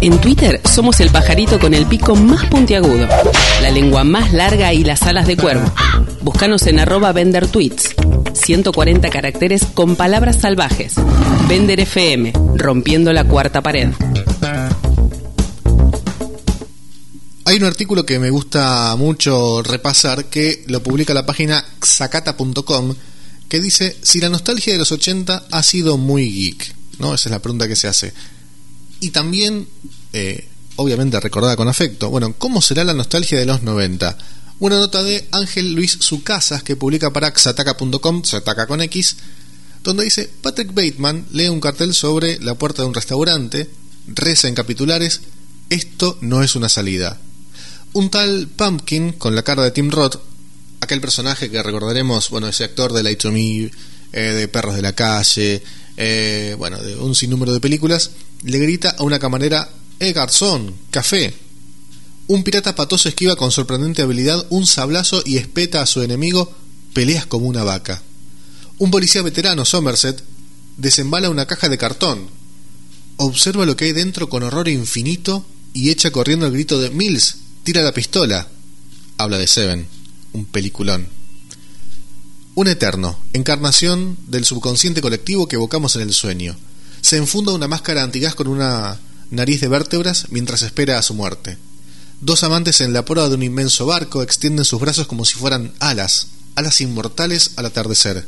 En Twitter somos el pajarito con el pico más puntiagudo, la lengua más larga y las alas de cuervo. Búscanos en @vendertweets. 140 caracteres con palabras salvajes. Vender FM, rompiendo la cuarta pared. Hay un artículo que me gusta mucho repasar, que lo publica la página xacata.com, que dice: si la nostalgia de los 80 ha sido muy geek, ¿no? Esa es la pregunta que se hace. Y también, obviamente, recordada con afecto. Bueno, ¿cómo será la nostalgia de los 90? Una nota de Ángel Luis Sucasas que publica para xataca.com, Xataca con X, donde dice: Patrick Bateman lee un cartel sobre la puerta de un restaurante, reza en capitulares: esto no es una salida. Un tal Pumpkin, con la cara de Tim Roth, aquel personaje que recordaremos, bueno, ese actor de Lie to Me, de Perros de la Calle, bueno, de un sinnúmero de películas, le grita a una camarera: garzón, café. Un pirata patoso esquiva con sorprendente habilidad un sablazo y espeta a su enemigo: peleas como una vaca. Un policía veterano, Somerset, desembala una caja de cartón, observa lo que hay dentro con horror infinito y echa corriendo el grito de: Mills, tira la pistola. Habla de Seven, un peliculón. Un eterno, encarnación del subconsciente colectivo que evocamos en el sueño. Se enfunda una máscara antigás con una nariz de vértebras mientras espera a su muerte. Dos amantes en la proa de un inmenso barco extienden sus brazos como si fueran alas inmortales al atardecer.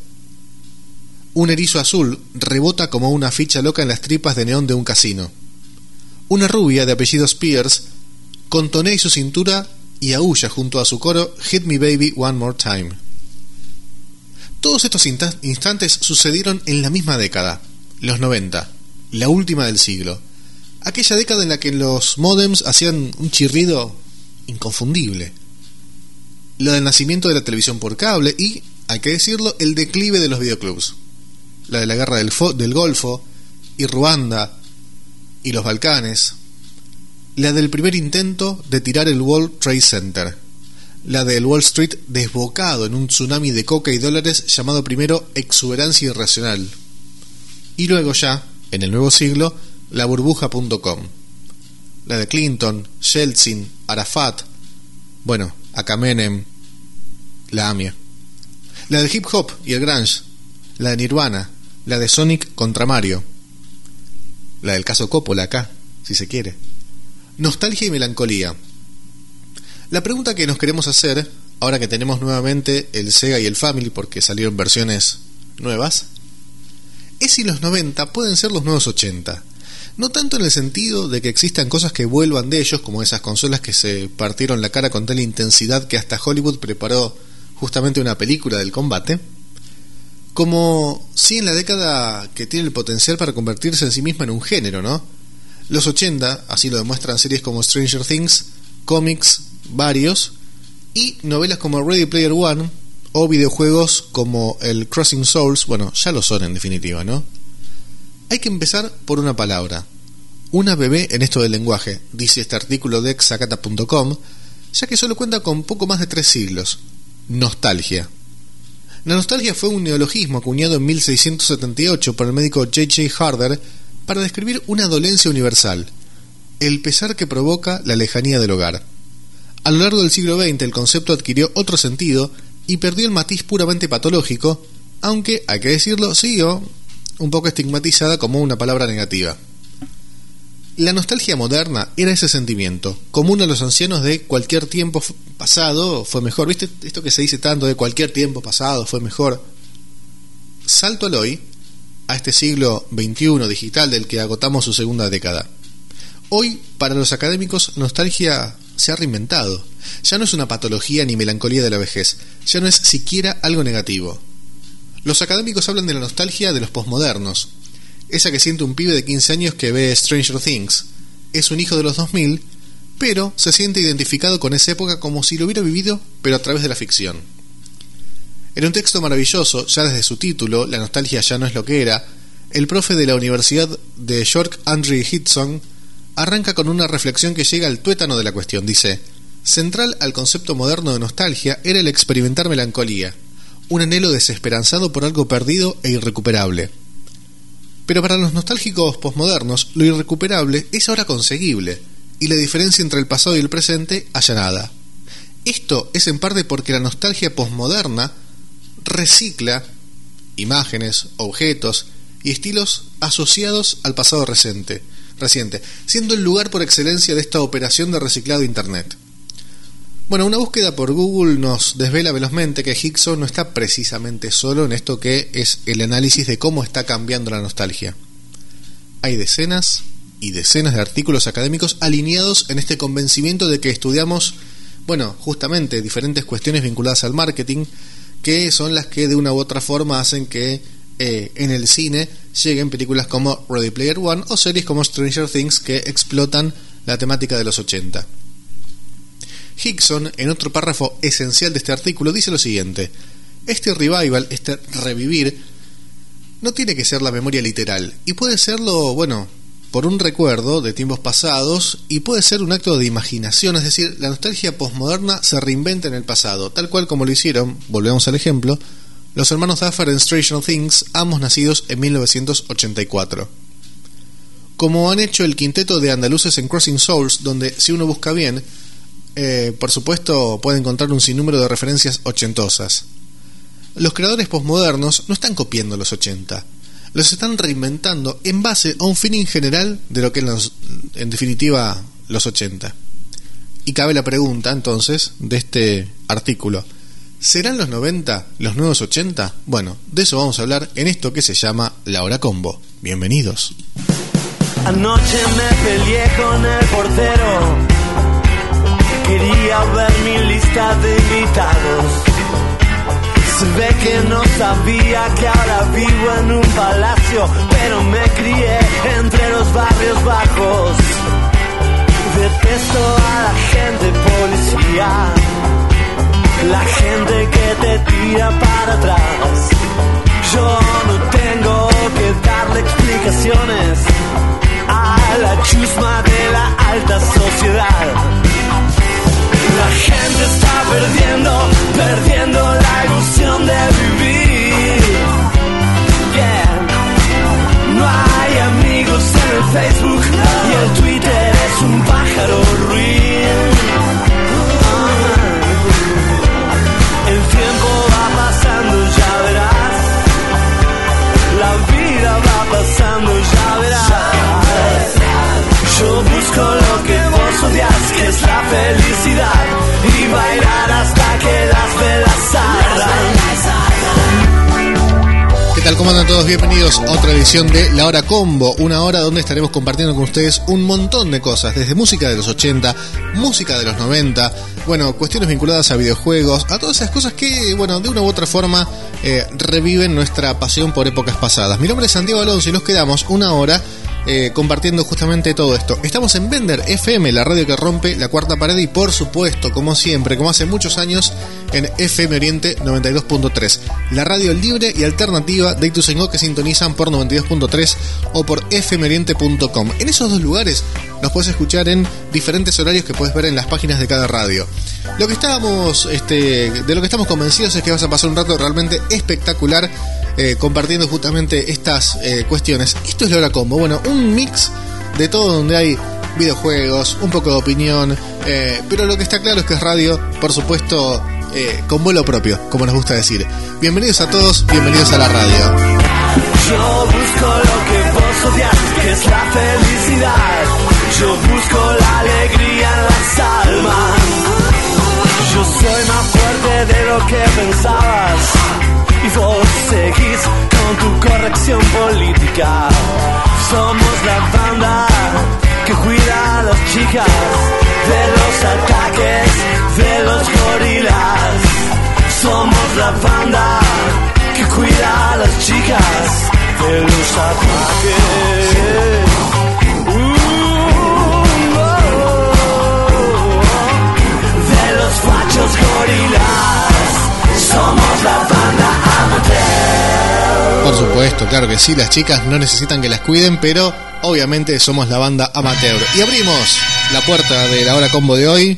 Un erizo azul rebota como una ficha loca en las tripas de neón de un casino. Una rubia de apellido Spears contonea su cintura y aúlla junto a su coro: Hit me baby one more time. Todos estos instantes sucedieron en la misma década, los 90, la última del siglo. Aquella década en la que los módems hacían un chirrido inconfundible. Lo del nacimiento de la televisión por cable y, hay que decirlo, el declive de los videoclubs. La de la guerra del Golfo y Ruanda y los Balcanes. La del primer intento de tirar el World Trade Center. La del Wall Street desbocado en un tsunami de coca y dólares llamado primero exuberancia irracional. Y luego ya, en el nuevo siglo, la burbuja.com. La de Clinton, Yeltsin, Arafat, bueno, Akamenem, la AMIA. La del hip hop y el grunge. La de Nirvana. La de Sonic contra Mario. La del caso Coppola acá, si se quiere. Nostalgia y melancolía. La pregunta que nos queremos hacer, ahora que tenemos nuevamente el Sega y el Family porque salieron versiones nuevas, es si los 90 pueden ser los nuevos 80. No tanto en el sentido de que existan cosas que vuelvan de ellos, como esas consolas que se partieron la cara con tal intensidad que hasta Hollywood preparó justamente una película del combate, como sí en la década que tiene el potencial para convertirse en sí misma en un género, ¿no? Los 80, así lo demuestran series como Stranger Things, cómics varios y novelas como Ready Player One o videojuegos como el Crossing Souls. Bueno, ya lo son en definitiva, ¿no? Hay que empezar por una palabra, una bebé en esto del lenguaje, dice este artículo de xacata.com, ya que solo cuenta con poco más de 3 siglos: nostalgia. La nostalgia fue un neologismo acuñado en 1678 por el médico J.J. Harder para describir una dolencia universal, el pesar que provoca la lejanía del hogar. A lo largo del siglo XX el concepto adquirió otro sentido y perdió el matiz puramente patológico, aunque, hay que decirlo, siguió un poco estigmatizada como una palabra negativa. La nostalgia moderna era ese sentimiento, común a los ancianos, de cualquier tiempo pasado fue mejor. ¿Viste esto que se dice tanto de cualquier tiempo pasado fue mejor? Salto al hoy, a este siglo XXI digital del que agotamos su segunda década. Hoy, para los académicos, nostalgia se ha reinventado. Ya no es una patología ni melancolía de la vejez, ya no es siquiera algo negativo. Los académicos hablan de la nostalgia de los posmodernos, esa que siente un pibe de 15 años que ve Stranger Things. Es un hijo de los 2000, pero se siente identificado con esa época como si lo hubiera vivido, pero a través de la ficción. En un texto maravilloso, ya desde su título, La nostalgia ya no es lo que era, el profe de la Universidad de York, Andrew Hitson, arranca con una reflexión que llega al tuétano de la cuestión. Dice: central al concepto moderno de nostalgia era el experimentar melancolía, un anhelo desesperanzado por algo perdido e irrecuperable. Pero para los nostálgicos posmodernos, lo irrecuperable es ahora conseguible, y la diferencia entre el pasado y el presente allanada. Esto es en parte porque la nostalgia posmoderna recicla imágenes, objetos y estilos asociados al pasado reciente, siendo el lugar por excelencia de esta operación de reciclado de Internet. Bueno, una búsqueda por Google nos desvela velozmente que Hickson no está precisamente solo en esto que es el análisis de cómo está cambiando la nostalgia. Hay decenas y decenas de artículos académicos alineados en este convencimiento de que estudiamos, justamente diferentes cuestiones vinculadas al marketing, que son las que de una u otra forma hacen que en el cine lleguen películas como Ready Player One o series como Stranger Things que explotan la temática de los 80. Hickson, en otro párrafo esencial de este artículo, dice lo siguiente: este revival, este revivir, no tiene que ser la memoria literal, y puede serlo, por un recuerdo de tiempos pasados, y puede ser un acto de imaginación, es decir, la nostalgia posmoderna se reinventa en el pasado, tal cual como lo hicieron, volvemos al ejemplo, los hermanos Duffer en Stranger Things, ambos nacidos en 1984. Como han hecho el quinteto de andaluces en Crossing Souls, donde si uno busca bien, por supuesto puede encontrar un sinnúmero de referencias ochentosas. Los creadores posmodernos no están copiando los 80, los están reinventando en base a un feeling general de lo que en definitiva los 80. Y cabe la pregunta entonces de este artículo: ¿serán los 90 los nuevos 80? Bueno, de eso vamos a hablar en esto que se llama La Hora Combo. Bienvenidos. Anoche me peleé con el portero, quería ver mi lista de invitados. Se ve que no sabía que ahora vivo en un palacio, pero me crié entre los barrios bajos. Detesto a la gente policía, la gente que te tira para atrás. Yo no tengo que darle explicaciones a la chusma de la alta sociedad. La gente está perdiendo la ilusión de vivir. Yeah. No hay amigos en el Facebook y el Twitter es un pájaro ruin. El tiempo va pasando, ya verás. La vida va pasando, ya verás. Yo busco lo que vos odias, que es la felicidad, y bailar hasta que las velas ardan. ¿Qué tal? ¿Cómo andan todos? Bienvenidos a otra edición de La Hora Combo, una hora donde estaremos compartiendo con ustedes un montón de cosas, desde música de los 80, música de los 90, cuestiones vinculadas a videojuegos, a todas esas cosas que, de una u otra forma reviven nuestra pasión por épocas pasadas. Mi nombre es Santiago Alonso y nos quedamos una hora compartiendo justamente todo esto. Estamos en Bender FM, la radio que rompe la cuarta pared, y por supuesto, como siempre, como hace muchos años, en FM Oriente 92.3, la radio libre y alternativa de Ituzaingó, que sintonizan por 92.3 o por fmoriente.com. En esos dos lugares nos puedes escuchar en diferentes horarios que puedes ver en las páginas de cada radio. Lo que estábamos, de lo que estamos convencidos es que vas a pasar un rato realmente espectacular compartiendo justamente estas cuestiones. Esto es La Hora Combo, un mix de todo, donde hay videojuegos, un poco de opinión, pero lo que está claro es que es radio, por supuesto, con vuelo propio, como nos gusta decir. Bienvenidos a todos, bienvenidos a la radio. Yo busco lo que vos odias, que es la felicidad. Yo busco la alegría en las almas. Yo soy más fuerte de lo que pensabas, y vos seguís con tu corrección política. Somos la banda que cuida a las chicas de los ataques de los gorilas. Somos la banda que cuida a las chicas de los ataques. De los fachos gorilas. Somos la banda amateur. Por supuesto, claro que sí, las chicas no necesitan que las cuiden, pero obviamente somos la banda amateur. Y abrimos la puerta de La Hora Combo de hoy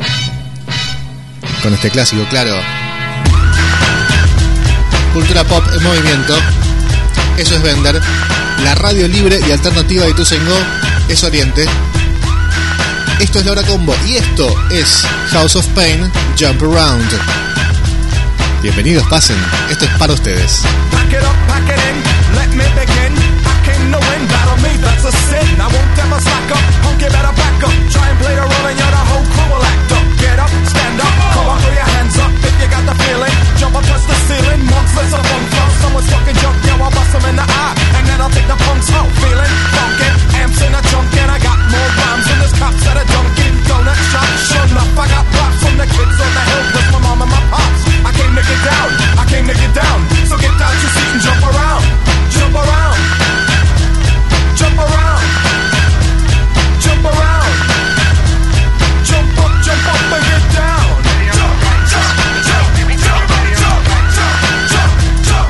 con este clásico, claro. Cultura pop en movimiento. Eso es Bender. La radio libre y alternativa de Ituzaingó es Oriente. Esto es La Hora Combo y esto es House of Pain, Jump Around. Bienvenidos, pasen. Esto es para ustedes. Pack it up, pack it in, let me begin. I came to win, battle me, that's a sin. I won't ever slack up, punk, you better back up. Try and play the role and you're the whole crew will act up. Get up, stand up, come on, throw your hands up if you got the feeling. Jump up, touch the ceiling, monks, let's up on floor. Someone's fucking jump, yo, I'll bust them in the eye. And then I'll take the punks out, feeling funky. Amps in a trunk and I got more rhymes than this cops at a Dunkin' Donut shop. Sure enough, I got props from the kids on the hill with my mom and my pops. I came to get down, I came to get down. So get out your seat and jump around, jump around, jump around, jump around, jump up and get down. Jump, jump, jump, jump, jump, jump, jump, jump,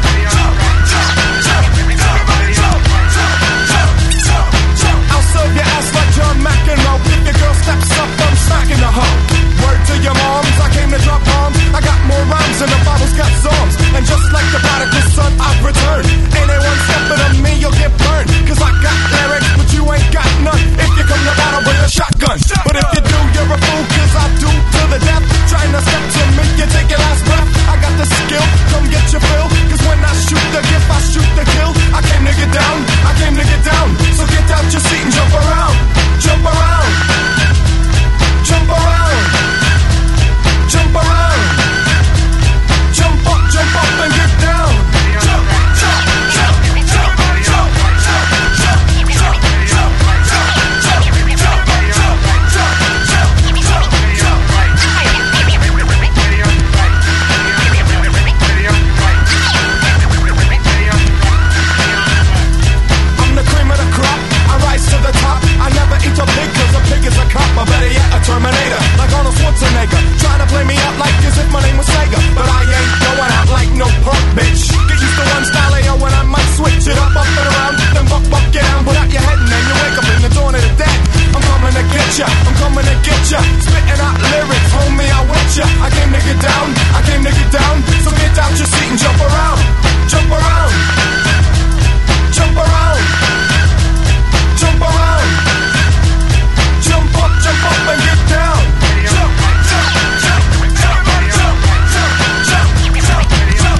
jump. I'll serve your ass like John McEnroe. If your girl steps up, I'm smacking the hoe. Word to your moms, I came to drop bombs. I got more rhymes than the Bible's got songs. And just like the prodigal son, I've returned. Anyone stepping on me, you'll get burned. Cause I got lyrics, but you ain't got none. If you come to battle, bring a shotgun. But if you do, you're a fool, cause I do to the death. Trying to step to me, you take your last breath. I got the skill, come get your fill. Cause when I shoot the gift, I shoot the kill. I came to get down, I came to get down. So get out your seat and jump around. Jump around. Jump around. Jump around. Jump up and get down. Jump, jump, jump, jump, jump, jump, jump, jump, jump, jump, I'm the cream of the crop. I rise to the top. I never eat a pig cause a pig is a cop. Or better yet, a Terminator. Like Arnold Schwarzenegger. Trying to play me out like as if my name was Sega. But I ain't going out like no punk bitch. Get used to one style AO when I might switch it up and around. Then buck, get down, put out your head and then you wake up in the dawn of the dead. I'm coming to get ya, I'm coming to get ya. Spitting out lyrics, homie, I with ya. I came to get down, I came to get down. So get out your seat and jump around. Jump around. Jump around. Jump around. Jump up and get down. Jump, jump, jump, jump, jump, jump, jump, jump, jump,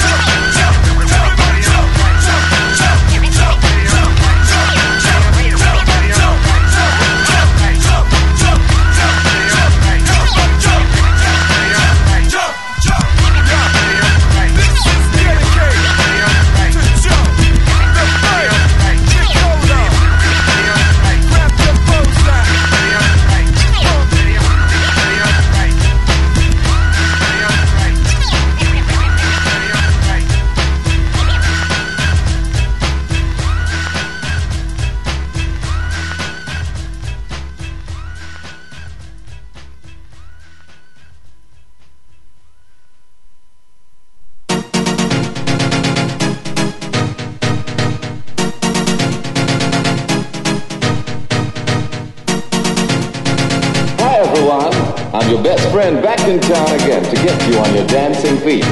I'm your best friend back in town again to get you on your dancing feet.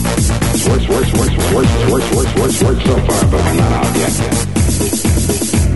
Work so far, but I'm not out yet.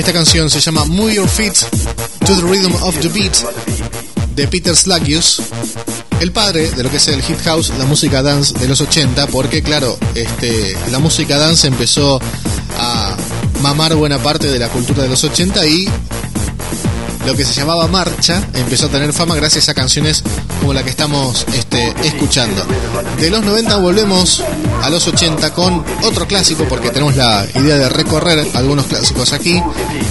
Esta canción se llama Move Your Feet to the Rhythm of the Beat de Peter Slagius, el padre de lo que es el hit house, la música dance de los 80, porque claro, la música dance empezó a mamar buena parte de la cultura de los 80 y lo que se llamaba marcha empezó a tener fama gracias a canciones como la que estamos escuchando. De los 90 volvemos a los 80 con otro clásico, porque tenemos la idea de recorrer algunos clásicos aquí,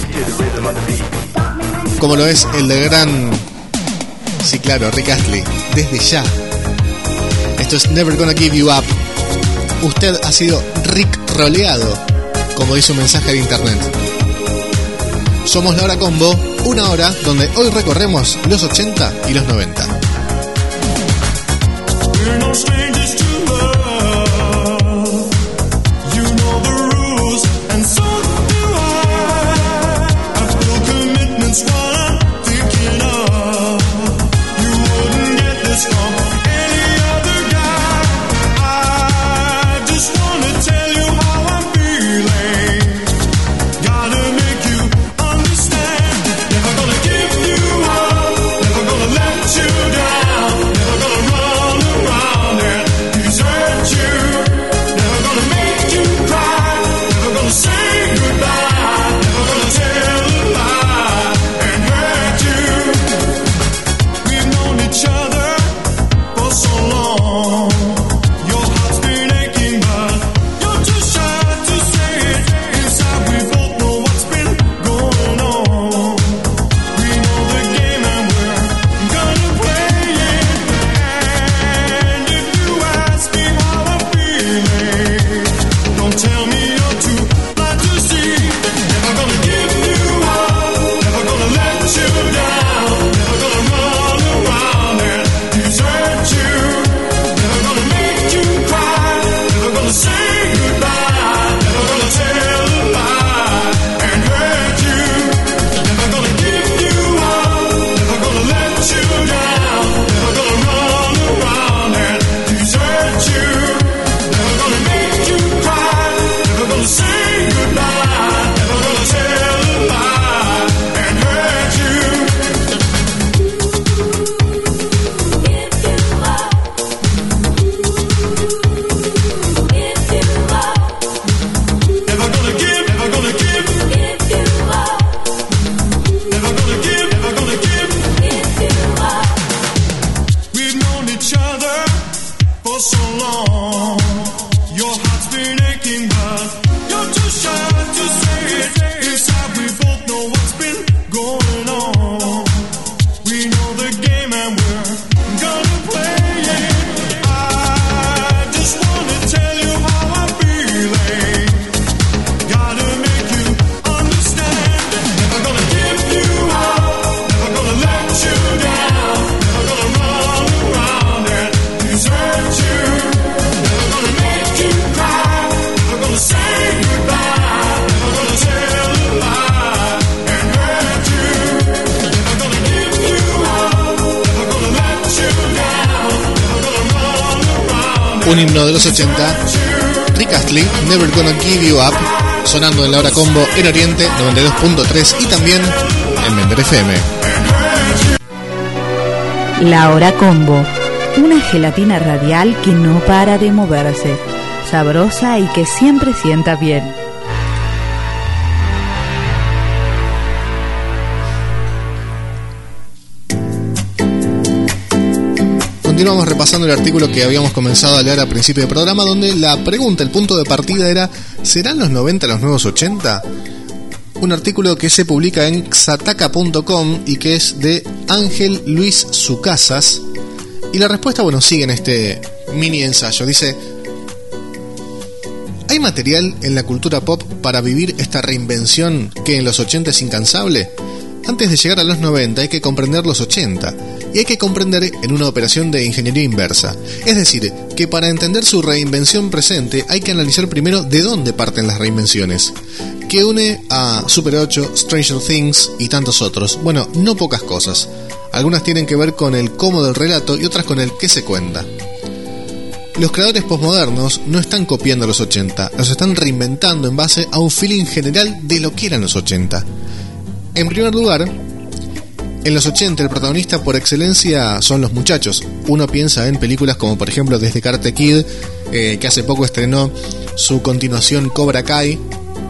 como lo es el de gran, sí claro, Rick Astley, Desde Ya. Esto es Never Gonna Give You Up. Usted ha sido Rick roleado, como dice un mensaje de internet. Somos La Hora Combo, una hora donde hoy recorremos los 80 y los 90. Un himno de los 80, Rick Astley, Never Gonna Give You Up, sonando en La Hora Combo en Oriente 92.3 y también en Vender FM. La Hora Combo, una gelatina radial que no para de moverse, sabrosa y que siempre sienta bien. Continuamos repasando el artículo que habíamos comenzado a leer al principio del programa, donde la pregunta, el punto de partida era: ¿serán los 90 los nuevos 80? Un artículo que se publica en xataka.com y que es de Ángel Luis Sucasas. Y la respuesta, bueno, sigue en este mini ensayo. Dice: ¿hay material en la cultura pop para vivir esta reinvención que en los 80 es incansable? Antes de llegar a los 90 hay que comprender los 80, y hay que comprender en una operación de ingeniería inversa. Es decir, que para entender su reinvención presente hay que analizar primero de dónde parten las reinvenciones, que une a Super 8, Stranger Things y tantos otros. Bueno, no pocas cosas. Algunas tienen que ver con el cómo del relato y otras con el qué se cuenta. Los creadores postmodernos no están copiando los 80, los están reinventando en base a un feeling general de lo que eran los 80. En primer lugar, en los 80 el protagonista por excelencia son los muchachos. Uno piensa en películas como por ejemplo desde Karate Kid, que hace poco estrenó su continuación Cobra Kai,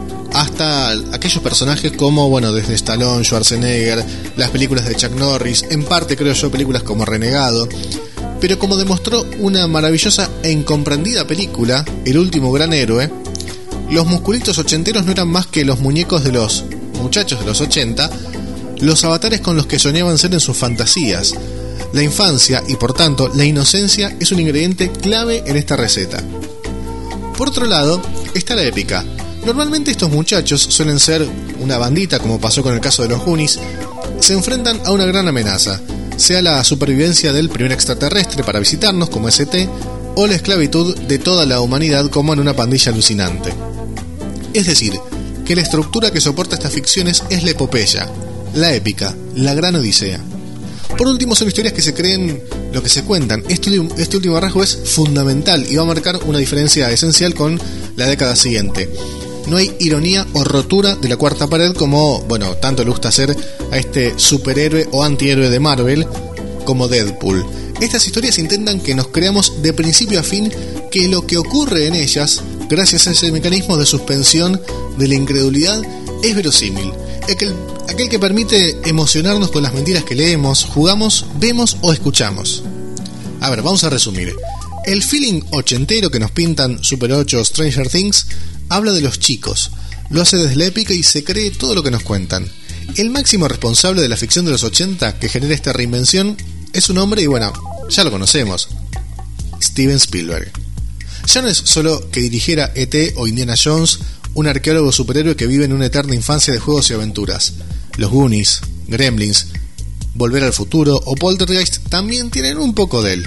hasta aquellos personajes como, bueno, desde Stallone, Schwarzenegger, las películas de Chuck Norris, en parte creo yo películas como Renegado. Pero como demostró una maravillosa e incomprendida película, El último gran héroe, los musculitos ochenteros no eran más que los muñecos de los muchachos de los 80, los avatares con los que soñaban ser en sus fantasías. La infancia y por tanto la inocencia es un ingrediente clave en esta receta. Por otro lado, está la épica. Normalmente estos muchachos suelen ser una bandita, como pasó con el caso de los Goonies. Se enfrentan a una gran amenaza, sea la supervivencia del primer extraterrestre para visitarnos, como ST, o la esclavitud de toda la humanidad, como en una pandilla alucinante. Es decir, que la estructura que soporta estas ficciones es la epopeya, la épica, la gran odisea. Por último, son historias que se creen lo que se cuentan. Este último rasgo es fundamental y va a marcar una diferencia esencial con la década siguiente. No hay ironía o rotura de la cuarta pared como, bueno, tanto le gusta hacer a este superhéroe o antihéroe de Marvel como Deadpool. Estas historias intentan que nos creamos de principio a fin que lo que ocurre en ellas, gracias a ese mecanismo de suspensión de la incredulidad, es verosímil. Aquel que permite emocionarnos con las mentiras que leemos, jugamos, vemos o escuchamos. A ver, vamos a resumir. El feeling ochentero que nos pintan Super 8 o Stranger Things habla de los chicos, lo hace desde la épica y se cree todo lo que nos cuentan. El máximo responsable de la ficción de los 80 que genera esta reinvención es un hombre y bueno, ya lo conocemos, Steven Spielberg. Ya no es solo que dirigiera E.T. o Indiana Jones, un arqueólogo superhéroe que vive en una eterna infancia de juegos y aventuras. Los Goonies, Gremlins, Volver al Futuro o Poltergeist también tienen un poco de él.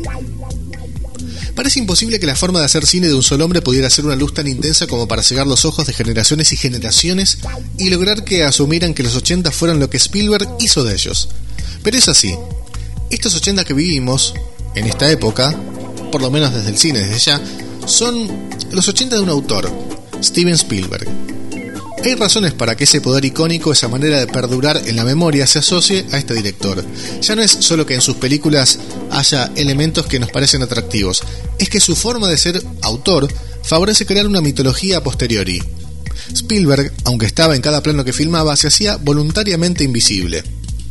Parece imposible que la forma de hacer cine de un solo hombre pudiera ser una luz tan intensa como para cegar los ojos de generaciones y generaciones y lograr que asumieran que los 80 fueran lo que Spielberg hizo de ellos. Pero es así. Estos 80 que vivimos, en esta época, por lo menos desde el cine, desde ya, son los 80 de un autor, Steven Spielberg. Hay razones para que ese poder icónico, esa manera de perdurar en la memoria, se asocie a este director. Ya no es solo que en sus películas haya elementos que nos parecen atractivos, es que su forma de ser autor favorece crear una mitología a posteriori. Spielberg, aunque estaba en cada plano que filmaba, se hacía voluntariamente invisible.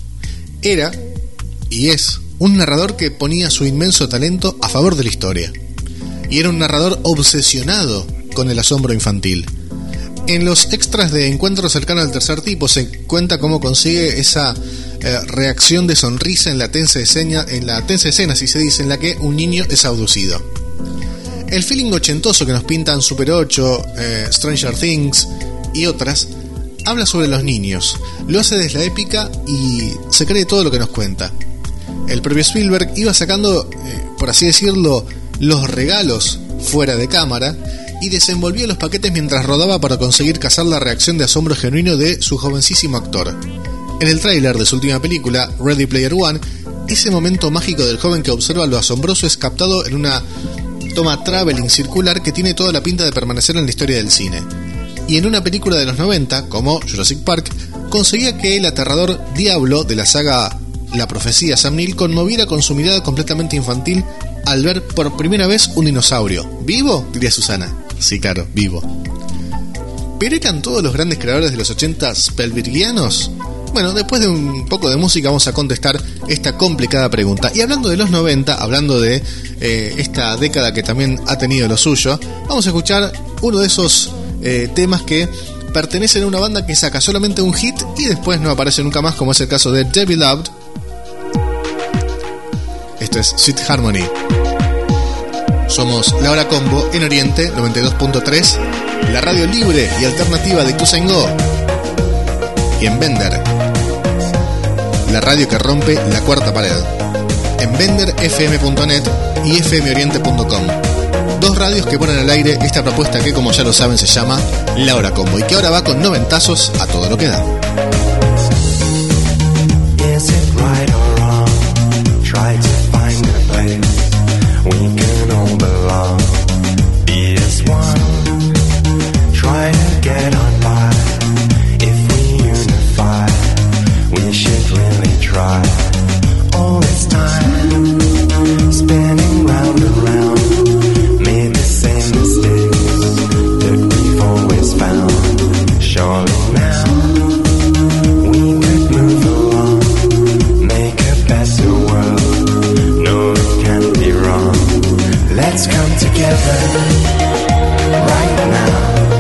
Era, y es, un narrador que ponía su inmenso talento a favor de la historia. Y era un narrador obsesionado con el asombro infantil. En los extras de Encuentro cercano al tercer tipo se cuenta cómo consigue esa reacción de sonrisa en la tensa escena, si se dice, en la que un niño es abducido. El feeling ochentoso que nos pintan Super 8, Stranger Things y otras, habla sobre los niños, lo hace desde la épica y se cree todo lo que nos cuenta. El propio Spielberg iba sacando, por así decirlo, los regalos fuera de cámara y desenvolvía los paquetes mientras rodaba para conseguir cazar la reacción de asombro genuino de su jovencísimo actor. En el tráiler de su última película, Ready Player One, ese momento mágico del joven que observa lo asombroso es captado en una toma traveling circular que tiene toda la pinta de permanecer en la historia del cine. Y en una película de los 90, como Jurassic Park, conseguía que el aterrador diablo de la saga La Profecía Sam Neill conmoviera con su mirada completamente infantil al ver por primera vez un dinosaurio. ¿Vivo?, diría Susana. Sí, claro, vivo. ¿Pero eran todos los grandes creadores de los 80 Spielbergianos? Bueno, después de un poco de música vamos a contestar esta complicada pregunta. Y hablando de los 90, hablando de esta década que también ha tenido lo suyo, vamos a escuchar uno de esos temas que pertenecen a una banda que saca solamente un hit y después no aparece nunca más, como es el caso de Debbie Loved. Esto es Sweet Harmony. Somos La Hora Combo en Oriente 92.3, la radio libre y alternativa de Ituzaingó, y en Bender, la radio que rompe la cuarta pared, en benderfm.net y fmoriente.com. Dos radios que ponen al aire esta propuesta que, como ya lo saben, se llama La Hora Combo y que ahora va con noventazos a todo lo que da. Is it right or wrong? Try to find a place we can all belong. Let's come together right now.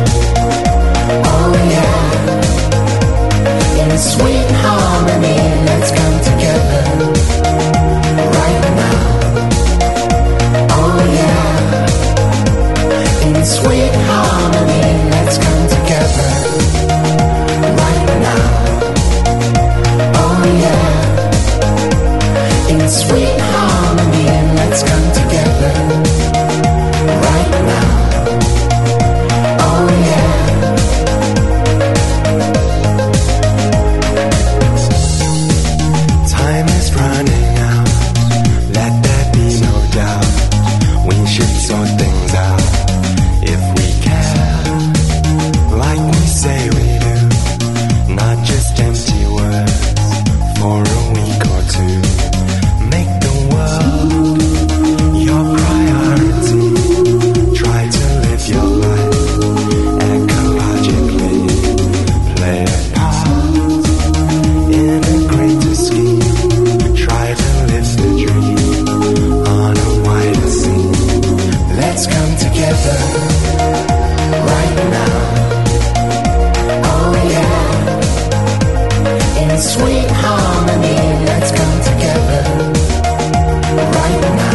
Oh yeah. In sweet harmony, let's come together right now. Oh yeah. In sweet harmony, let's come together right now. Oh yeah. In sweet harmony, let's come together right now. Oh yeah. Time is running out, let there be no doubt. We should sort things out if we care, like we say we do. Not just empty words for a week or two. Make the world your priority. Try to live your life ecologically. Play a part in a greater scheme. Try to live the dream on a wider scene. Let's come together right now. Oh yeah. In sweet harmony, let's come together right now.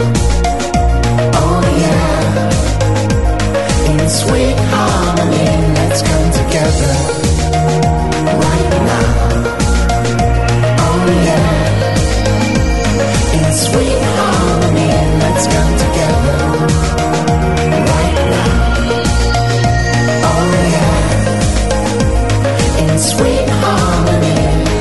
Oh yeah. In sweet harmony, let's come together right now. Oh yeah. In sweet harmony, let's come together right now. Oh yeah. In sweet harmony.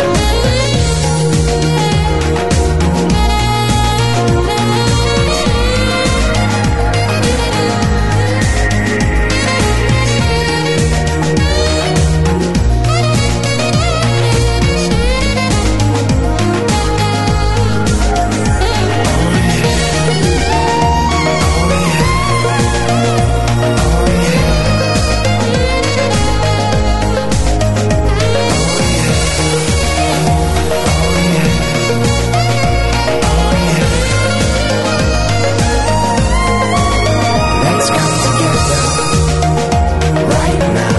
Let's come together right now.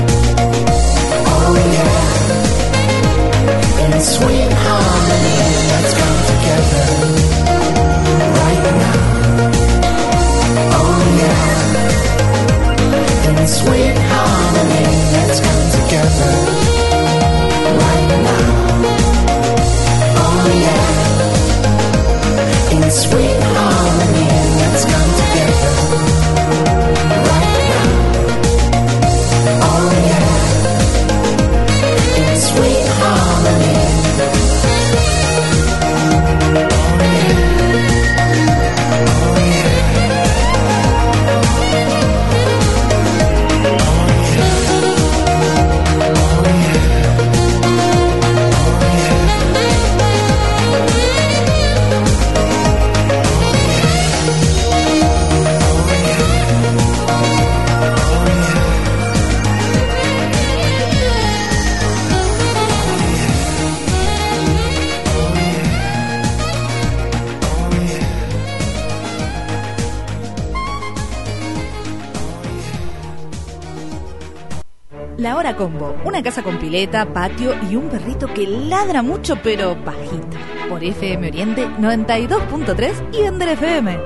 Oh yeah. In sweet harmony, let's come together right now. Oh yeah. In sweet harmony, let's come together right now. Oh yeah. In sweet harmony, let's come together right now. Oh yeah. In sweet harmony. La Hora Combo, una casa con pileta, patio y un perrito que ladra mucho pero bajito. Por FM Oriente 92.3 y Ender FM.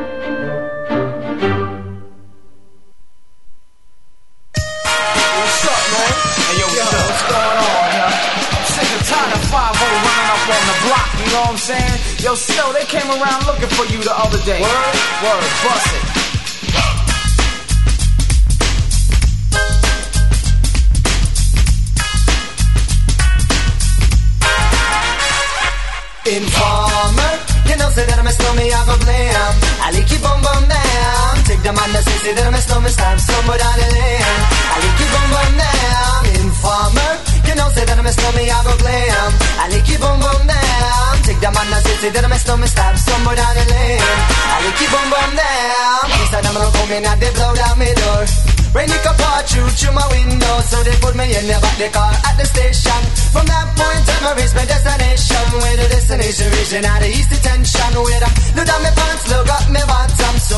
Yo, still, they came around looking for you the other day. Word, bust it. Informer, you know, say that I'm a stormy, I go blam. I like you bum bum down. Take the man that say that I'm a stormy, stab somewhere down the lane. I like you bum bum down. Informer, you know, say that I'm a stormy, I go blam. I like you bum bum down. Take the man that say that I'm a stormy, stab somewhere down the lane. I like you bum bum down. He said I'm gonna come in and they blow down my door. Rain it can pour through my window, so they put me in the back the car at the station. From that point on I reached my destination, where the destination region had the east detention. Where I look down my pants, look up my bottom, so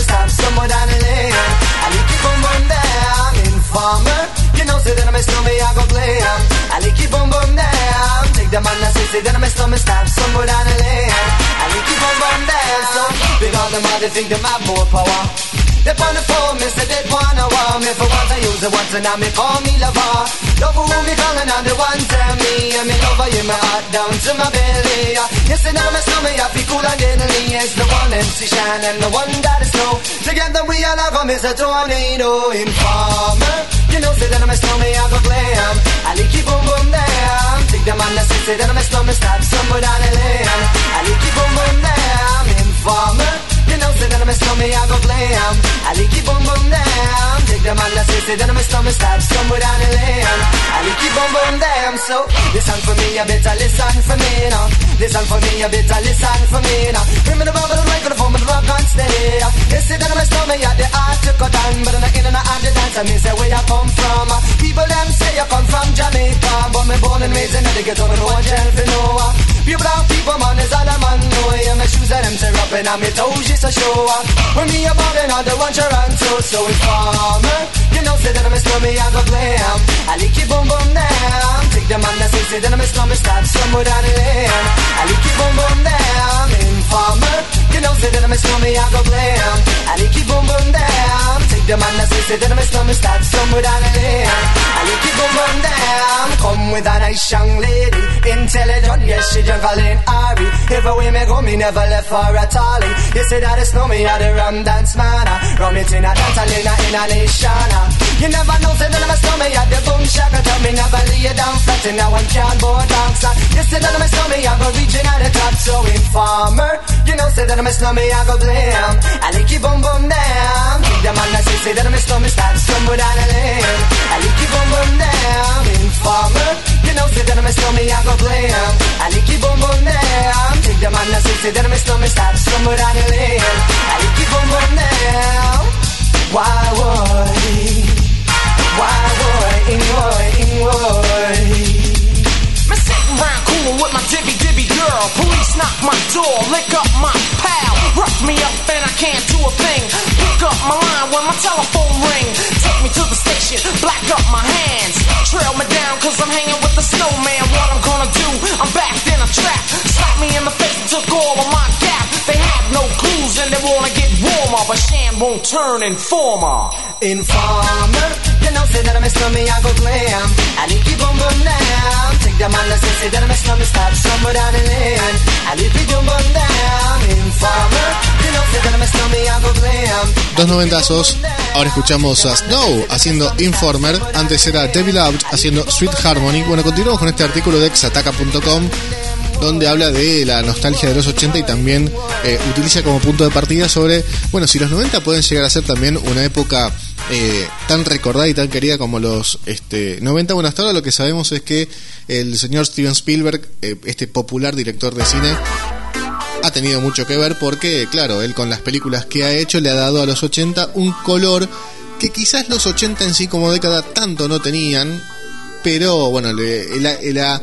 me stop somewhere down the lane. I like it boom boom down, informer. You know, say that I'm a snowman, I go play. I like it boom boom down. Take the man that say that I'm a snowman, stop somewhere down the lane. I like it boom boom down. So big all them other think them have more power. They on the phone, me say they wanna want me. For once I use it once and now me call me lover. Love who me calling on the one tell me. And me lover in my heart down to my belly. You say that I'm a snowman, I feel cool and deadly. It's the one MC Shine and the one that is snow. Together we all have a Mr. Tornado Informer. You know say that I'm a snowman, I go glam. I like it boom boom down. Take the man that say that I'm a snowman, stop somewhere down the lane. I like it boom boom down. Informer. You know, say that I'm a snowman, I go glam. I like it boom boom down. Take the man that say that I'm a snowman, stop somewhere down the lane. I like it boom boom down. So listen for me, you better listen for me now. Listen for me, you better listen for me now. Bring me the rubber, the microphone, the rock and steady. They say that I'm a snowman, yeah, the art to cut on. But I'm not in and out of the dance, I mean, say where you come from. People them say you come from Jamaica, but me born and raised in the ghetto, me no one tell for no. Pure brown people, man, is all a man know. Yeah, my shoes and them tear up and my toes just a show up. When me a ballin' on the one Toronto, so informer. You know, say that I'm a snowman, I go glam. I like it boom boom down. Take the man that say that I'm a snowman, start somewhere down the lane. I like it boom boom down. Informer. You know, say that I'm a snowman, I go glam. I like it boom boom down. Take the man that say that I'm a snowman, start somewhere down the lane. I like it boom boom down. Come with a nice young lady, intelligent, yes she Valin Ari. Every way me go, me never left for a tally. You say that it's no me, I the rum dance man. Rum it in a dance, I in a nation. You never know, say that I'm a snowman, I the boom shaka. Tell me never lay it down flat, and now I'm cardboard dancer. You say that I'm a snowman, I go reaching at the top. So informer, you know, say that I'm a snowman, I go blam. I like it boom boom down. Take the man that say that I'm a snowman, start somewhere down the lane. I like it boom boom down. Informer, you know, say that I'm a snowman, I go blam. I like it boom boom down. Take the man that say that I'm a snowman, start somewhere down the lane. I like it boom boom down. Why would me sitting round coolin' with my dibby girl. Police knock my door, lick up my pal, rough me up and I can't do a thing. Pick up my line when my telephone ring. Take me to the station, black up my hands, trail me down cause I'm hanging with the snowman. What I'm gonna do, I'm backed in a trap. Slap me in the face and took all of my gap. They have no clues and they wanna get warmer, but Shan won't turn informer. Informer, you know, say that I'm a snowman, I go glam. I like it boom boom down. Take the man that say that I'm a snowman, start somewhere down the lane. I like it boom boom down. Informer, you know, say that I'm a snowman, I go glam. Dos noventazos. Ahora escuchamos a Snow haciendo Informer. Antes era Debbie Loved haciendo Sweet Harmony. Bueno, continuamos con este artículo de exataca.com, donde habla de la nostalgia de los 80 y también utiliza como punto de partida sobre, bueno, si los 90 pueden llegar a ser también una época tan recordada y tan querida como los 90. Bueno, hasta ahora lo que sabemos es que el señor Steven Spielberg, este popular director de cine, ha tenido mucho que ver porque, claro, él con las películas que ha hecho le ha dado a los 80 un color que quizás los 80 en sí como década tanto no tenían. Pero bueno, él ha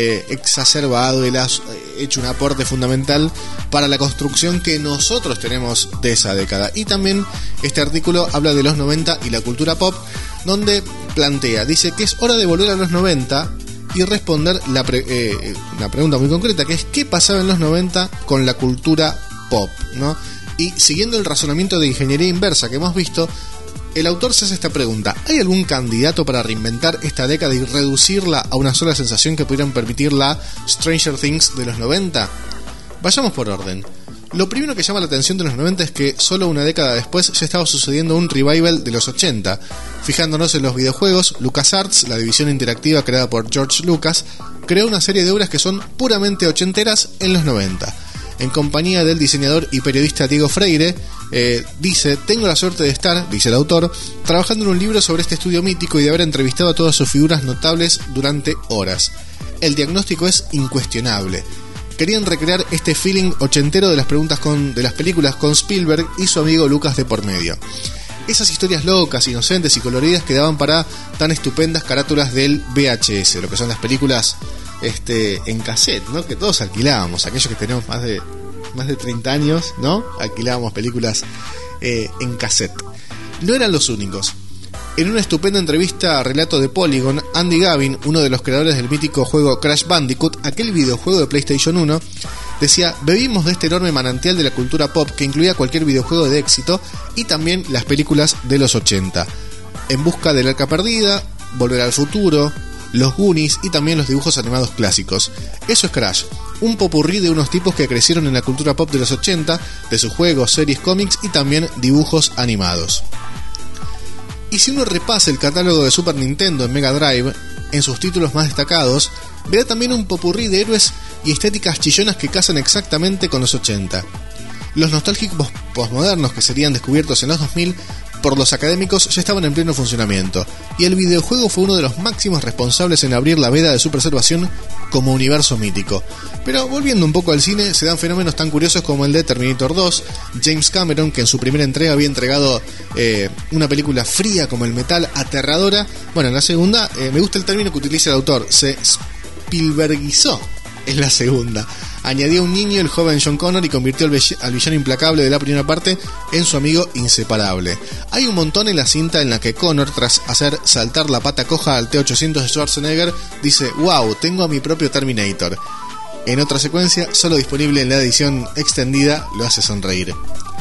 exacerbado, él ha hecho un aporte fundamental para la construcción que nosotros tenemos de esa década. Y también este artículo habla de los 90 y la cultura pop, donde plantea, dice que es hora de volver a los 90 y responder una pregunta muy concreta, que es ¿qué pasaba en los 90 con la cultura pop? ¿No? Y siguiendo el razonamiento de ingeniería inversa que hemos visto, el autor se hace esta pregunta: ¿hay algún candidato para reinventar esta década y reducirla a una sola sensación que pudieran permitir la Stranger Things de los 90? Vayamos por orden. Lo primero que llama la atención de los 90 es que solo una década después ya estaba sucediendo un revival de los 80. Fijándonos en los videojuegos, LucasArts, la división interactiva creada por George Lucas, creó una serie de obras que son puramente ochenteras en los 90. En compañía del diseñador y periodista Diego Freire, dice: tengo la suerte de estar, dice el autor, trabajando en un libro sobre este estudio mítico y de haber entrevistado a todas sus figuras notables durante horas. El diagnóstico es incuestionable. Querían recrear este feeling ochentero de las películas con Spielberg y su amigo Lucas de por medio. Esas historias locas, inocentes y coloridas que daban para tan estupendas carátulas del VHS, lo que son las películas en cassette, ¿no? Que todos alquilábamos, aquellos que tenemos más de 30 años, ¿no? Alquilábamos películas en cassette. No eran los únicos. En una estupenda entrevista a Relato de Polygon, Andy Gavin, uno de los creadores del mítico juego Crash Bandicoot, aquel videojuego de PlayStation 1, decía: bebimos de este enorme manantial de la cultura pop que incluía cualquier videojuego de éxito y también las películas de los 80. En busca del arca perdida, Volver al futuro, los Goonies y también los dibujos animados clásicos. Eso es Crash, un popurrí de unos tipos que crecieron en la cultura pop de los 80, de sus juegos, series, cómics y también dibujos animados. Y si uno repasa el catálogo de Super Nintendo en Mega Drive, en sus títulos más destacados, verá también un popurrí de héroes y estéticas chillonas que casan exactamente con los 80. Los nostálgicos posmodernos que serían descubiertos en los 2000 por los académicos ya estaban en pleno funcionamiento, y el videojuego fue uno de los máximos responsables en abrir la veda de su preservación como universo mítico. Pero volviendo un poco al cine, se dan fenómenos tan curiosos como el de Terminator 2, James Cameron, que en su primera entrega había entregado una película fría como el metal, aterradora. Bueno, en la segunda, me gusta el término que utiliza el autor, se Spielbergizó en la segunda. Añadió un niño, el joven John Connor, y convirtió al villano implacable de la primera parte en su amigo inseparable. Hay un montón en la cinta en la que Connor, tras hacer saltar la pata coja al T-800 de Schwarzenegger, dice: wow, tengo a mi propio Terminator. En otra secuencia, solo disponible en la edición extendida, lo hace sonreír.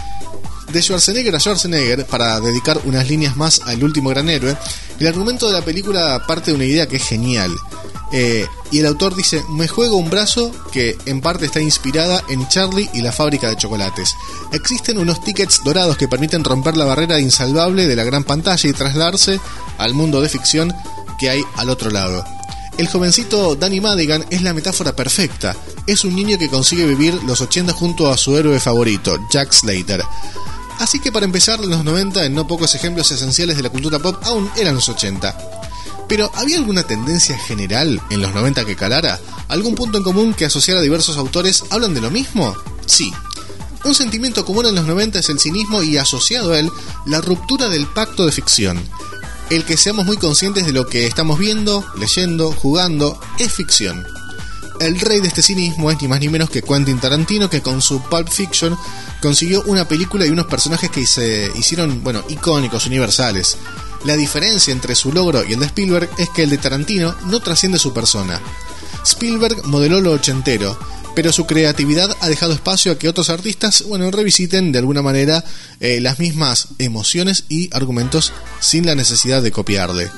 De Schwarzenegger a Schwarzenegger, para dedicar unas líneas más al último gran héroe, el argumento de la película parte de una idea que es genial. Y el autor dice: me juego un brazo que en parte está inspirada en Charlie y la fábrica de chocolates. Existen unos tickets dorados que permiten romper la barrera insalvable de la gran pantalla y trasladarse al mundo de ficción que hay al otro lado. El jovencito Danny Madigan es la metáfora perfecta. Es un niño que consigue vivir los 80 junto a su héroe favorito, Jack Slater. Así que para empezar, los 90, en no pocos ejemplos esenciales de la cultura pop, aún eran los 80. Pero, ¿había alguna tendencia general en los 90 que calara? ¿Algún punto en común que asociara a diversos autores hablan de lo mismo? Sí. Un sentimiento común en los 90 es el cinismo y, asociado a él, la ruptura del pacto de ficción. El que seamos muy conscientes de lo que estamos viendo, leyendo, jugando, es ficción. El rey de este cinismo es ni más ni menos que Quentin Tarantino, que con su Pulp Fiction consiguió una película y unos personajes que se hicieron, icónicos, universales. La diferencia entre su logro y el de Spielberg es que el de Tarantino no trasciende su persona. Spielberg modeló lo ochentero, pero su creatividad ha dejado espacio a que otros artistas, revisiten de alguna manera las mismas emociones y argumentos sin la necesidad de copiarle.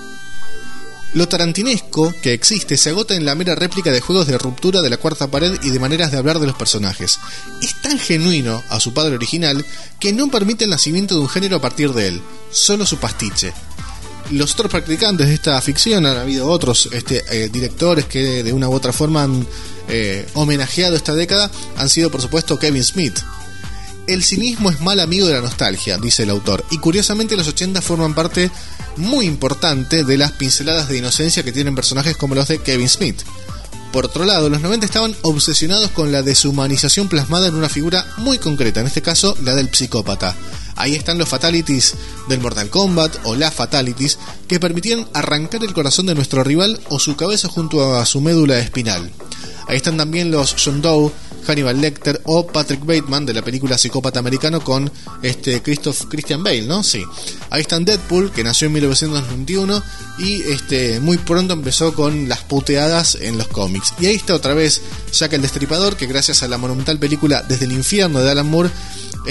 Lo tarantinesco que existe se agota en la mera réplica de juegos de ruptura de la cuarta pared y de maneras de hablar de los personajes. Es tan genuino a su padre original que no permite el nacimiento de un género a partir de él, solo su pastiche. Los otros practicantes de esta ficción, han habido otros directores que de una u otra forma han homenajeado esta década, han sido por supuesto Kevin Smith. El cinismo es mal amigo de la nostalgia, dice el autor, y curiosamente los 80 forman parte muy importante de las pinceladas de inocencia que tienen personajes como los de Kevin Smith. Por otro lado, los 90 estaban obsesionados con la deshumanización plasmada en una figura muy concreta, en este caso la del psicópata. Ahí están los fatalities del Mortal Kombat o las fatalities que permitían arrancar el corazón de nuestro rival o su cabeza junto a su médula espinal. Ahí están también los John Doe, Hannibal Lecter o Patrick Bateman de la película Psicópata Americano con Christian Bale, ¿no? Sí. Ahí están Deadpool, que nació en 1921 y muy pronto empezó con las puteadas en los cómics. Y ahí está otra vez Jack el Destripador, que gracias a la monumental película Desde el Infierno de Alan Moore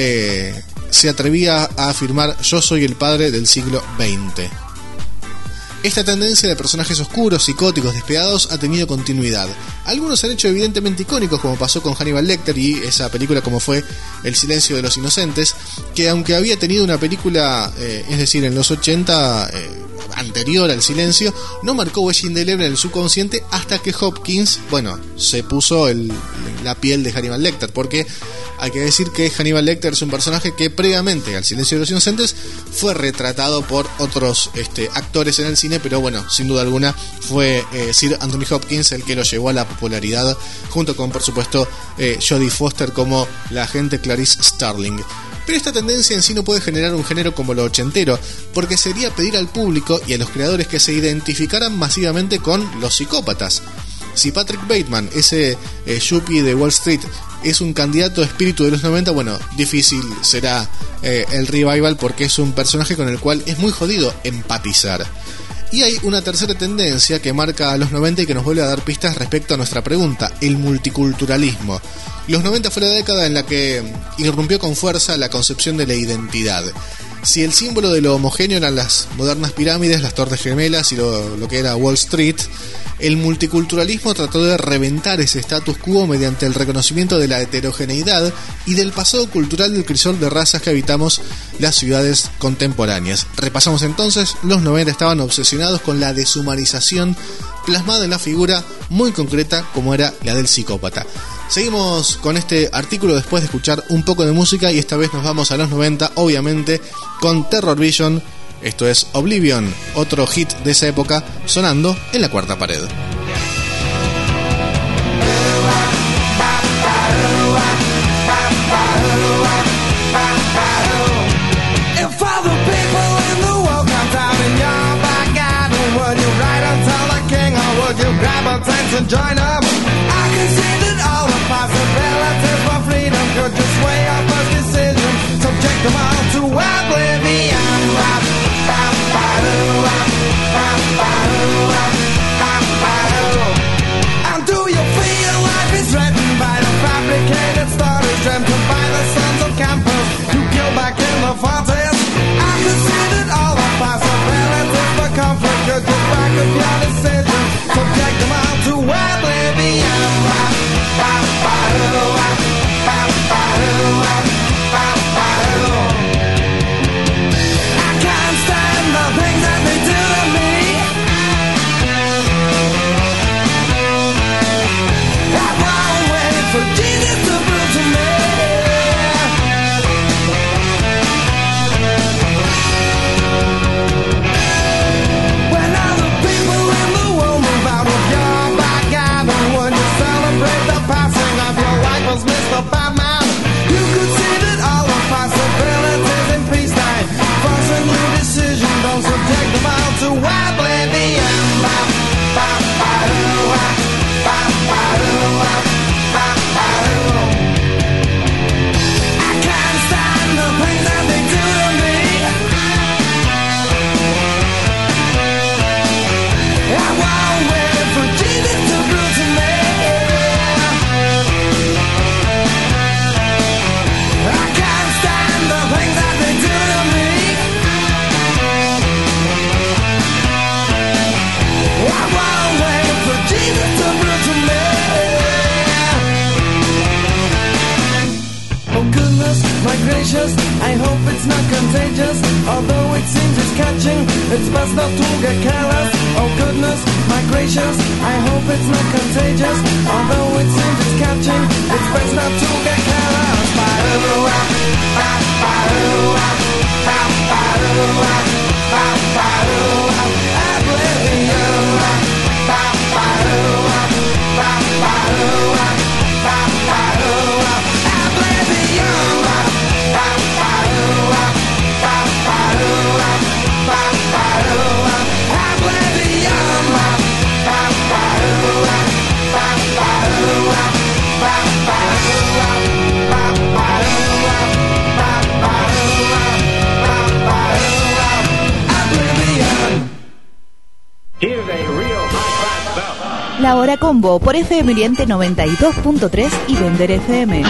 se atrevía a afirmar: yo soy el padre del siglo XX. Esta tendencia de personajes oscuros, psicóticos, despiadados ha tenido continuidad. Algunos se han hecho evidentemente icónicos, como pasó con Hannibal Lecter y esa película como fue El silencio de los inocentes, que aunque había tenido una película, es decir, en los 80, anterior al silencio, no marcó huella indeleble en el subconsciente hasta que Hopkins, se puso la piel de Hannibal Lecter, porque hay que decir que Hannibal Lecter es un personaje que previamente al silencio de los inocentes fue retratado por otros actores en el cine, pero sin duda alguna fue Sir Anthony Hopkins el que lo llevó a la popularidad, junto con, por supuesto, Jodie Foster como la agente Clarice Starling. Pero esta tendencia en sí no puede generar un género como lo ochentero, porque sería pedir al público y a los creadores que se identificaran masivamente con los psicópatas. Si Patrick Bateman, ese yuppie de Wall Street, es un candidato espíritu de los 90, bueno, difícil será el revival porque es un personaje con el cual es muy jodido empatizar. Y hay una tercera tendencia que marca a los 90 y que nos vuelve a dar pistas respecto a nuestra pregunta, el multiculturalismo. Los 90 fue la década en la que irrumpió con fuerza la concepción de la identidad. Si el símbolo de lo homogéneo eran las modernas pirámides, las Torres Gemelas y lo que era Wall Street, el multiculturalismo trató de reventar ese status quo mediante el reconocimiento de la heterogeneidad y del pasado cultural del crisol de razas que habitamos las ciudades contemporáneas. Repasamos entonces, los 90 estaban obsesionados con la deshumanización plasmada en la figura muy concreta como era la del psicópata. Seguimos con este artículo después de escuchar un poco de música y esta vez nos vamos a los 90, obviamente con Terror Vision. Esto es Oblivion, otro hit de esa época, sonando en la cuarta pared. I hope it's not contagious, although it seems it's catching. It's best not to get careless. Oh goodness, my gracious, I hope it's not contagious, although it seems it's catching. It's best not to get careless. La Hora Combo por FM Oriente 92.3 y Vender FM.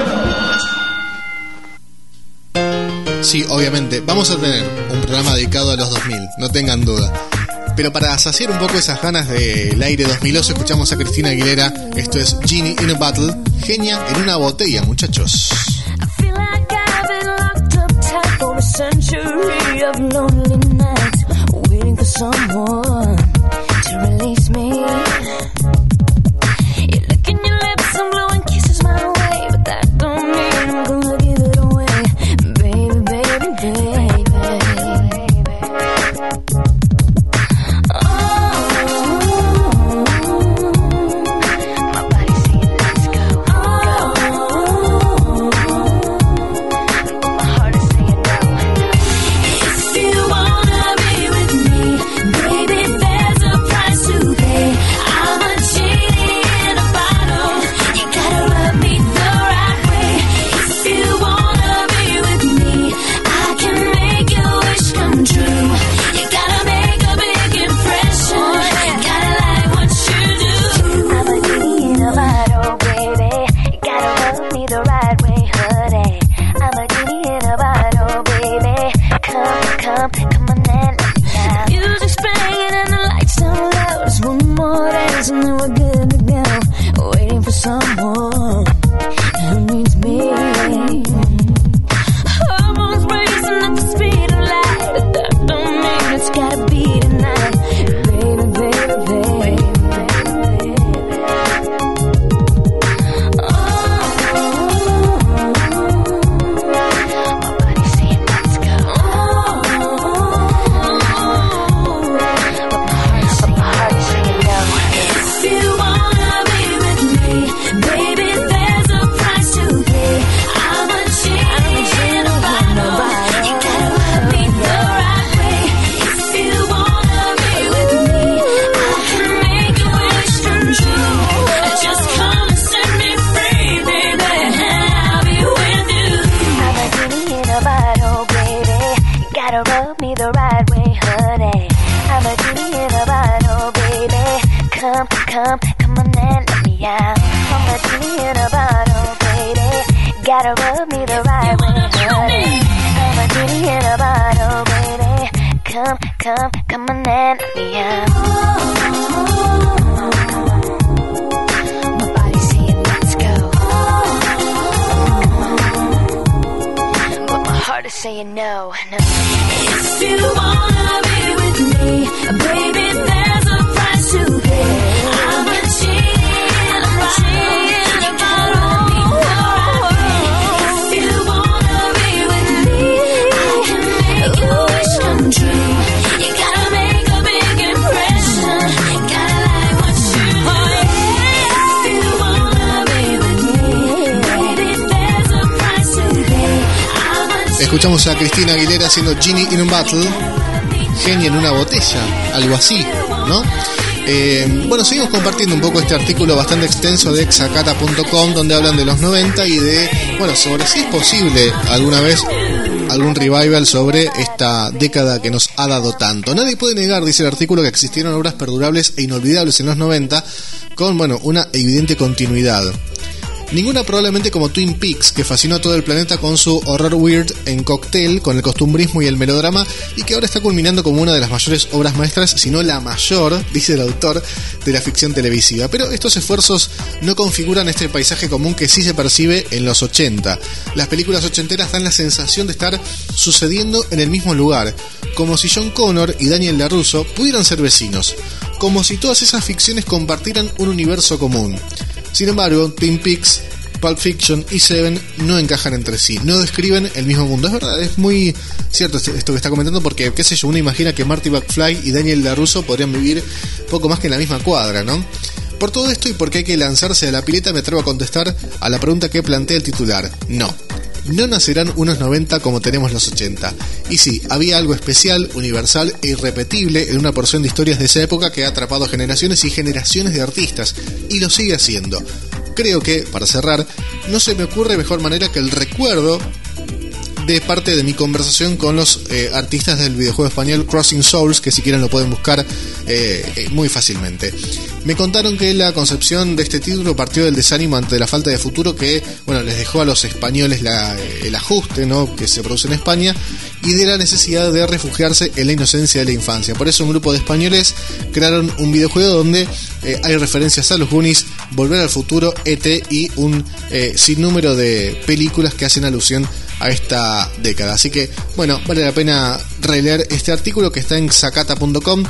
Sí, obviamente, vamos a tener un programa dedicado a los 2000, no tengan duda. Pero para saciar un poco esas ganas del aire 2000, escuchamos a Cristina Aguilera. Esto es Genie in a Bottle, genia en una botella, muchachos. If you wanna be with me, baby, Yeah, I'm a genie in a bottle, baby. Gotta rub me the right way, honey. I'm a genie in a bottle, baby. Come on and let me out. My body's saying let's go, but my heart is saying no. If you wanna be with me, baby, there's a price to pay. I'm a genie in a bottle. If you wanna be with me, I can make your wish come true. You gotta make a big impression. Gotta like what you want. If you wanna be with me, baby, there's a price to pay. Escuchamos a Cristina Aguilera haciendo Genie in a Bottle, genio en una botella, algo así, ¿no? Bueno, seguimos compartiendo un poco este artículo bastante extenso de Xacata.com, donde hablan de los 90 y de, bueno, sobre si es posible alguna vez algún revival sobre esta década que nos ha dado tanto. Nadie puede negar, dice el artículo, que existieron obras perdurables e inolvidables en los 90 con, bueno, una evidente continuidad. Ninguna probablemente como Twin Peaks, que fascinó a todo el planeta con su horror weird en cóctel, con el costumbrismo y el melodrama, y que ahora está culminando como una de las mayores obras maestras, si no la mayor, dice el autor, de la ficción televisiva. Pero estos esfuerzos no configuran este paisaje común que sí se percibe en los 80. Las películas ochenteras dan la sensación de estar sucediendo en el mismo lugar, como si John Connor y Daniel LaRusso pudieran ser vecinos, como si todas esas ficciones compartieran un universo común. Sin embargo, Twin Peaks, Pulp Fiction y Seven no encajan entre sí, no describen el mismo mundo. Es verdad, es muy cierto esto que está comentando, porque, qué sé yo, uno imagina que Marty McFly y Daniel LaRusso podrían vivir poco más que en la misma cuadra, ¿no? Por todo esto y porque hay que lanzarse a la pileta, me atrevo a contestar a la pregunta que plantea el titular. No nacerán unos 90 como tenemos los 80. Y sí, había algo especial, universal e irrepetible en una porción de historias de esa época que ha atrapado generaciones y generaciones de artistas, y lo sigue haciendo. Creo que, para cerrar, no se me ocurre mejor manera que el recuerdo de parte de mi conversación con los artistas del videojuego español Crossing Souls, que si quieren lo pueden buscar muy fácilmente. Me contaron que la concepción de este título partió del desánimo ante la falta de futuro que, bueno, les dejó a los españoles el ajuste, ¿no?, que se produce en España, y de la necesidad de refugiarse en la inocencia de la infancia. Por eso un grupo de españoles crearon un videojuego donde hay referencias a los Goonies, Volver al Futuro, E.T. y un sinnúmero de películas que hacen alusión a esta década. Así que, bueno, vale la pena releer este artículo que está en Xacata.com.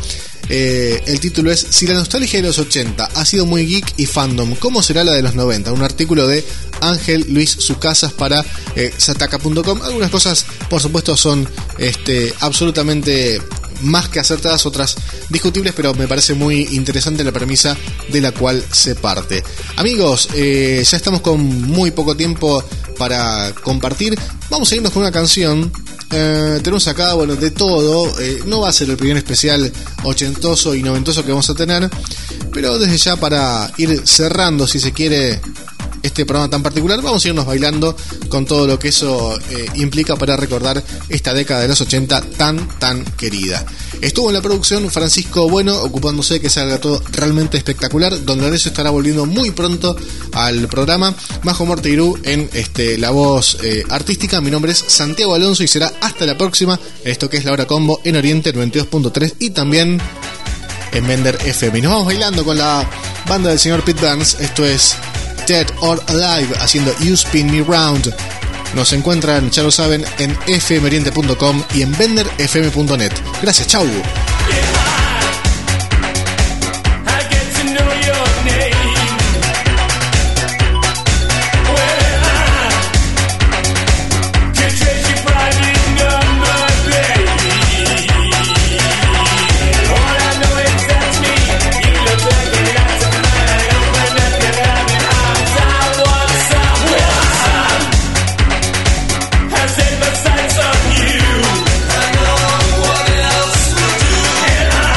El título es Si la nostalgia de los 80 ha sido muy geek y fandom, ¿cómo será la de los 90? Un artículo de Ángel Luis Sucasas para Xacata.com. Algunas cosas, por supuesto, son absolutamente más que acertadas, otras discutibles, pero me parece muy interesante la premisa de la cual se parte. Amigos, ya estamos con muy poco tiempo para compartir. Vamos a irnos con una canción. Tenemos acá, bueno, de todo. No va a ser el primer especial ochentoso y noventoso que vamos a tener, pero desde ya, para ir cerrando, si se quiere, este programa tan particular, vamos a irnos bailando con todo lo que eso implica para recordar esta década de los 80 tan querida. Estuvo en la producción Francisco Bueno, ocupándose de que salga todo realmente espectacular. Don Lorenzo estará volviendo muy pronto al programa. Majo Morteirú en la voz artística. Mi nombre es Santiago Alonso y será hasta la próxima. Esto que es La Hora Combo en Oriente 92.3 y también en Bender FM. Y nos vamos bailando con la banda del señor Pete Burns. Esto es Dead or Alive haciendo You Spin Me Round. Nos encuentran, ya lo saben, en fmoriente.com y en benderfm.net. Gracias, chau. Sights of you, I know what else would do.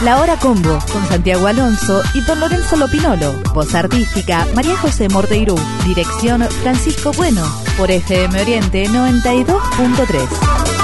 La Hora Combo, con Santiago Alonso y don Lorenzo Lopinolo. Voz artística, María José Morteirú. Dirección, Francisco Bueno. Por FM Oriente 92.3.